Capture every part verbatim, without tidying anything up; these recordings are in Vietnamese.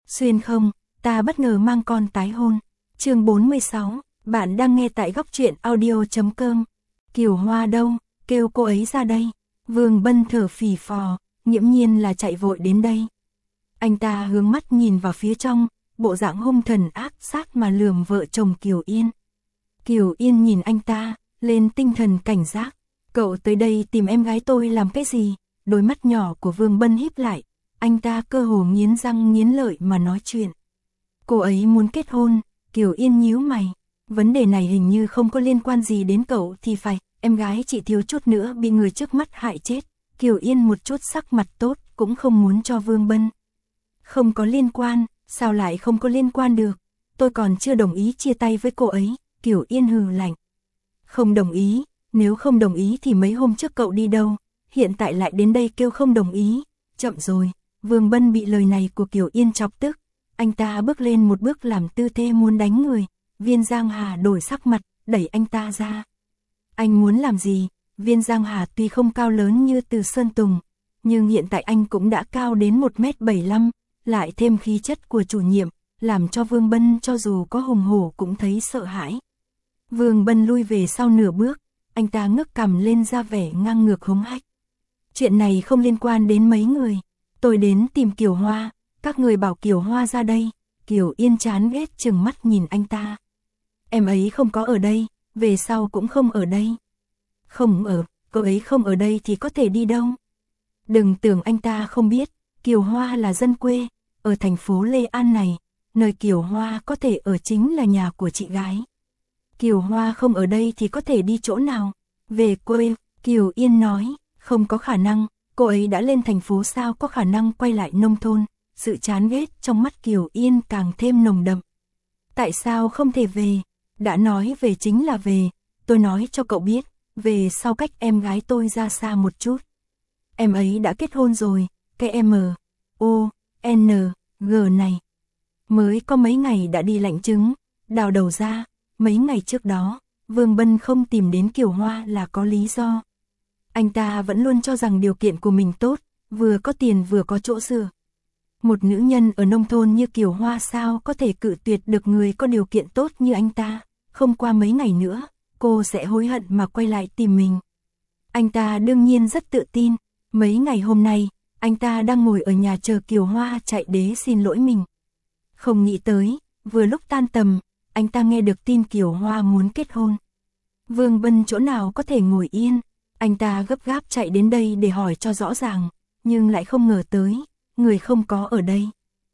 Xuyên không, ta bất ngờ mang con tái hôn. Chương bốn mươi sáu, bạn đang nghe tại góc truyện audio chấm com. Kiều Hoa đâu, kêu cô ấy ra đây. Vương Bân thở phì phò, nghiễm nhiên là chạy vội đến đây. Anh ta hướng mắt nhìn vào phía trong, bộ dạng hung thần ác sát mà lườm vợ chồng Kiều Yên. Kiều Yên nhìn anh ta, lên tinh thần cảnh giác. Cậu tới đây tìm em gái tôi làm cái gì? Đôi mắt nhỏ của Vương Bân híp lại, anh ta cơ hồ nghiến răng nghiến lợi mà nói chuyện. Cô ấy muốn kết hôn. Kiều Yên nhíu mày. Vấn đề này hình như không có liên quan gì đến cậu thì phải, em gái chị thiếu chút nữa bị người trước mắt hại chết. Kiều Yên một chút sắc mặt tốt cũng không muốn cho Vương Bân. Không có liên quan, sao lại không có liên quan được? Tôi còn chưa đồng ý chia tay với cô ấy. Kiều Yên hừ lạnh. Không đồng ý, nếu không đồng ý thì mấy hôm trước cậu đi đâu? Hiện tại lại đến đây kêu không đồng ý. Chậm rồi, Vương Bân bị lời này của Kiều Yên chọc tức. Anh ta bước lên một bước làm tư thế muốn đánh người. Viên Giang Hà đổi sắc mặt, đẩy anh ta ra. Anh muốn làm gì? Viên Giang Hà tuy không cao lớn như Từ Sơn Tùng, nhưng hiện tại anh cũng đã cao đến một mét bảy mươi lăm, lại thêm khí chất của chủ nhiệm, làm cho Vương Bân cho dù có hùng hổ cũng thấy sợ hãi. Vương Bân lui về sau nửa bước, anh ta ngước cằm lên ra vẻ ngang ngược hống hách. Chuyện này không liên quan đến mấy người, tôi đến tìm Kiều Hoa, các người bảo Kiều Hoa ra đây. Kiều Yên chán ghét chừng mắt nhìn anh ta. Em ấy không có ở đây, về sau cũng không ở đây. Không ở, cô ấy không ở đây thì có thể đi đâu? Đừng tưởng anh ta không biết, Kiều Hoa là dân quê, ở thành phố Lê An này, nơi Kiều Hoa có thể ở chính là nhà của chị gái. Kiều Hoa không ở đây thì có thể đi chỗ nào? Về quê, Kiều Yên nói, không có khả năng, cô ấy đã lên thành phố sao có khả năng quay lại nông thôn. Sự chán ghét trong mắt Kiều Yên càng thêm nồng đậm. Tại sao không thể về? Đã nói về chính là về, tôi nói cho cậu biết, về sau cách em gái tôi ra xa một chút. Em ấy đã kết hôn rồi, cái M, O, N, G này. Mới có mấy ngày đã đi lãnh chứng, đào đầu ra, mấy ngày trước đó, Vương Bân không tìm đến Kiều Hoa là có lý do. Anh ta vẫn luôn cho rằng điều kiện của mình tốt, vừa có tiền vừa có chỗ dựa. Một nữ nhân ở nông thôn như Kiều Hoa sao có thể cự tuyệt được người có điều kiện tốt như anh ta, không qua mấy ngày nữa, cô sẽ hối hận mà quay lại tìm mình. Anh ta đương nhiên rất tự tin, mấy ngày hôm nay, anh ta đang ngồi ở nhà chờ Kiều Hoa chạy đến xin lỗi mình. Không nghĩ tới, vừa lúc tan tầm, anh ta nghe được tin Kiều Hoa muốn kết hôn. Vương Bân chỗ nào có thể ngồi yên, anh ta gấp gáp chạy đến đây để hỏi cho rõ ràng, nhưng lại không ngờ tới. Người không có ở đây.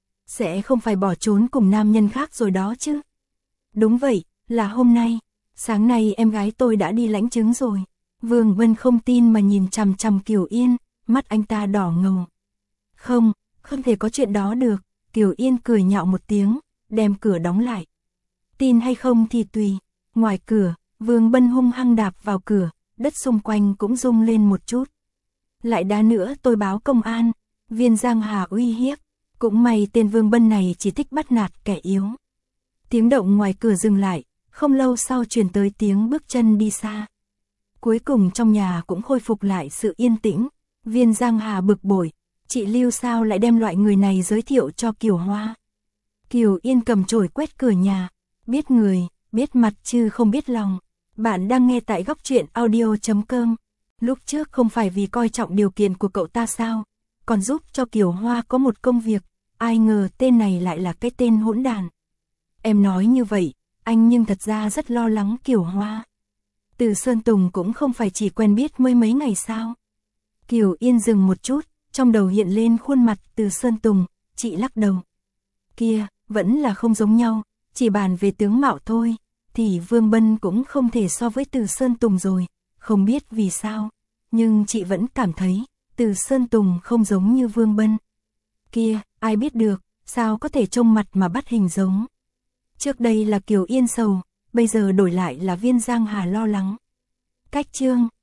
Sẽ không phải bỏ trốn cùng nam nhân khác rồi đó chứ. Đúng vậy, là hôm nay. Sáng nay em gái tôi đã đi lãnh chứng rồi. Vương Bân không tin mà nhìn chằm chằm Kiều Yên, mắt anh ta đỏ ngầu. Không, không thể có chuyện đó được. Kiều Yên cười nhạo một tiếng, đem cửa đóng lại. Tin hay không thì tùy. Ngoài cửa, Vương Bân hung hăng đạp vào cửa, đất xung quanh cũng rung lên một chút. Lại đá nữa tôi báo công an. Viên Giang Hà uy hiếp, cũng may tên Vương Bân này chỉ thích bắt nạt kẻ yếu. Tiếng động ngoài cửa dừng lại, không lâu sau truyền tới tiếng bước chân đi xa. Cuối cùng trong nhà cũng khôi phục lại sự yên tĩnh. Viên Giang Hà bực bội, chị Lưu sao lại đem loại người này giới thiệu cho Kiều Hoa. Kiều Yên cầm chổi quét cửa nhà, biết người, biết mặt chứ không biết lòng. Bạn đang nghe tại góc truyện audio chấm com. Lúc trước không phải vì coi trọng điều kiện của cậu ta sao? Còn giúp cho Kiều Hoa có một công việc, ai ngờ tên này lại là cái tên hỗn đàn. Em nói như vậy, anh nhưng thật ra rất lo lắng Kiều Hoa. Từ Sơn Tùng cũng không phải chỉ quen biết mới mấy ngày sao. Kiều Yên dừng một chút, trong đầu hiện lên khuôn mặt Từ Sơn Tùng, chị lắc đầu. Kia, vẫn là không giống nhau, chỉ bàn về tướng mạo thôi, thì Vương Bân cũng không thể so với Từ Sơn Tùng rồi, không biết vì sao, nhưng chị vẫn cảm thấy Từ Sơn Tùng không giống như Vương Bân. Kia, ai biết được, sao có thể trông mặt mà bắt hình giống. Trước đây là Kiều Yên sầu, bây giờ đổi lại là Viên Giang Hà lo lắng. Cách chương